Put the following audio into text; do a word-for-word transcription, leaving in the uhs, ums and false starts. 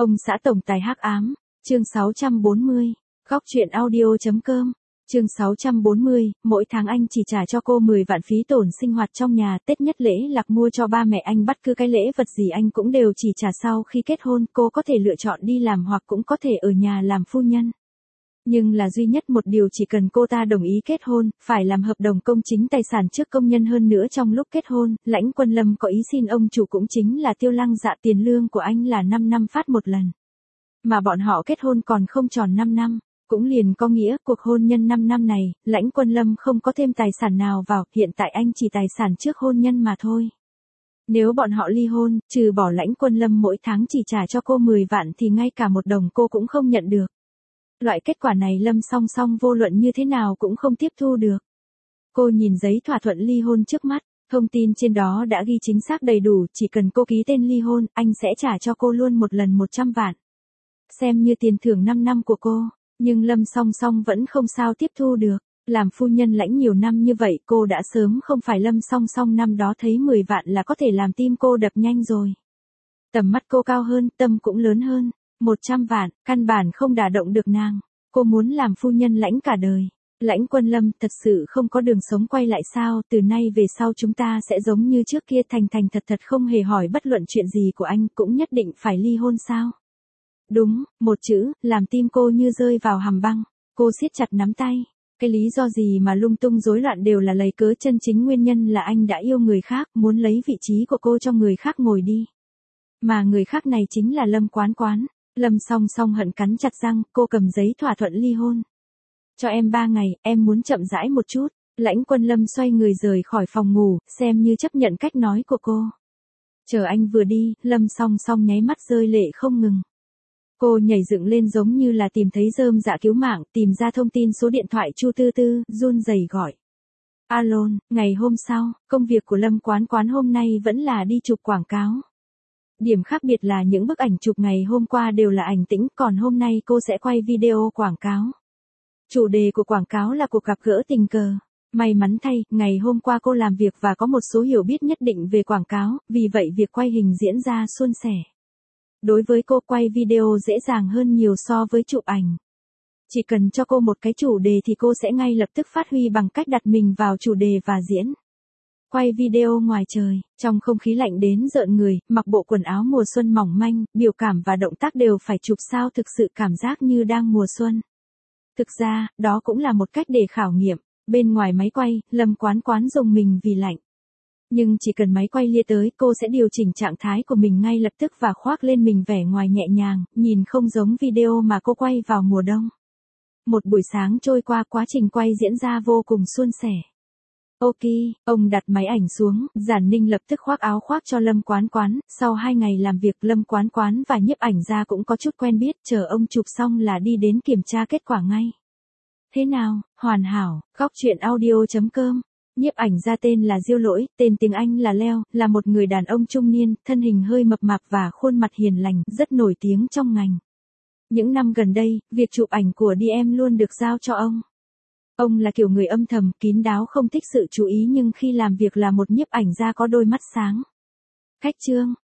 Ông xã tổng tài hắc ám, chương sáu trăm bốn mươi, góc truyện audio.com, chương sáu trăm bốn mươi, mỗi tháng anh chỉ trả cho cô mười vạn phí tổn sinh hoạt trong nhà, Tết nhất lễ lạc mua cho ba mẹ anh bất cứ cái lễ vật gì anh cũng đều chỉ trả sau khi kết hôn, cô có thể lựa chọn đi làm hoặc cũng có thể ở nhà làm phu nhân. Nhưng là duy nhất một điều chỉ cần cô ta đồng ý kết hôn, phải làm hợp đồng công chính tài sản trước công nhân hơn nữa trong lúc kết hôn, Lãnh Quân Lâm có ý xin ông chủ cũng chính là Tiêu Lăng Dạ tiền lương của anh là năm năm phát một lần. Mà bọn họ kết hôn còn không tròn năm năm, cũng liền có nghĩa cuộc hôn nhân năm năm này, Lãnh Quân Lâm không có thêm tài sản nào vào, hiện tại anh chỉ tài sản trước hôn nhân mà thôi. Nếu bọn họ ly hôn, trừ bỏ Lãnh Quân Lâm mỗi tháng chỉ trả cho cô mười vạn thì ngay cả một đồng cô cũng không nhận được. Loại kết quả này Lâm Song Song vô luận như thế nào cũng không tiếp thu được. Cô nhìn giấy thỏa thuận ly hôn trước mắt, thông tin trên đó đã ghi chính xác đầy đủ, chỉ cần cô ký tên ly hôn, anh sẽ trả cho cô luôn một lần một trăm vạn. Xem như tiền thưởng năm năm của cô, nhưng Lâm Song Song vẫn không sao tiếp thu được. Làm phu nhân Lãnh nhiều năm như vậy cô đã sớm không phải Lâm Song Song năm đó thấy mười vạn là có thể làm tim cô đập nhanh rồi. Tầm mắt cô cao hơn, tâm cũng lớn hơn. một trăm vạn, căn bản không đả động được nàng. Cô muốn làm phu nhân Lãnh cả đời. Lãnh Quân Lâm, thật sự không có đường sống quay lại sao, từ nay về sau chúng ta sẽ giống như trước kia thành thành thật thật không hề hỏi bất luận chuyện gì của anh, cũng nhất định phải ly hôn sao? Đúng, một chữ, làm tim cô như rơi vào hầm băng. Cô siết chặt nắm tay. Cái lý do gì mà lung tung rối loạn đều là lấy cớ, chân chính nguyên nhân là anh đã yêu người khác, muốn lấy vị trí của cô cho người khác ngồi đi. Mà người khác này chính là Lâm Quán Quán. Lâm Song Song hận cắn chặt răng, cô cầm giấy thỏa thuận ly hôn. Cho em ba ngày, em muốn chậm rãi một chút. Lãnh Quân Lâm xoay người rời khỏi phòng ngủ, xem như chấp nhận cách nói của cô. Chờ anh vừa đi, Lâm Song Song nháy mắt rơi lệ không ngừng. Cô nhảy dựng lên giống như là tìm thấy rơm dạ cứu mạng, tìm ra thông tin số điện thoại Chu Tư Tư, run rẩy gọi. Alo, ngày hôm sau, công việc của Lâm Quán Quán hôm nay vẫn là đi chụp quảng cáo. Điểm khác biệt là những bức ảnh chụp ngày hôm qua đều là ảnh tĩnh, còn hôm nay cô sẽ quay video quảng cáo. Chủ đề của quảng cáo là cuộc gặp gỡ tình cờ. May mắn thay, ngày hôm qua cô làm việc và có một số hiểu biết nhất định về quảng cáo, vì vậy việc quay hình diễn ra suôn sẻ. Đối với cô, quay video dễ dàng hơn nhiều so với chụp ảnh. Chỉ cần cho cô một cái chủ đề thì cô sẽ ngay lập tức phát huy bằng cách đặt mình vào chủ đề và diễn. Quay video ngoài trời, trong không khí lạnh đến rợn người, mặc bộ quần áo mùa xuân mỏng manh, biểu cảm và động tác đều phải chụp sao thực sự cảm giác như đang mùa xuân. Thực ra, đó cũng là một cách để khảo nghiệm. Bên ngoài máy quay, Lâm Quán Quán rùng mình vì lạnh. Nhưng chỉ cần máy quay lia tới, cô sẽ điều chỉnh trạng thái của mình ngay lập tức và khoác lên mình vẻ ngoài nhẹ nhàng, nhìn không giống video mà cô quay vào mùa đông. Một buổi sáng trôi qua, quá trình quay diễn ra vô cùng suôn sẻ. Ok, ông đặt máy ảnh xuống, Giản Ninh lập tức khoác áo khoác cho Lâm Quán Quán, sau hai ngày làm việc Lâm Quán Quán và nhiếp ảnh gia cũng có chút quen biết, chờ ông chụp xong là đi đến kiểm tra kết quả ngay. Thế nào, hoàn hảo, góc truyện audio.com, nhiếp ảnh gia tên là Diêu Lỗi, tên tiếng Anh là Leo, là một người đàn ông trung niên, thân hình hơi mập mạp và khuôn mặt hiền lành, rất nổi tiếng trong ngành. Những năm gần đây, việc chụp ảnh của đê em luôn được giao cho ông. Ông là kiểu người âm thầm, kín đáo không thích sự chú ý nhưng khi làm việc là một nhiếp ảnh gia có đôi mắt sáng. Khách trương,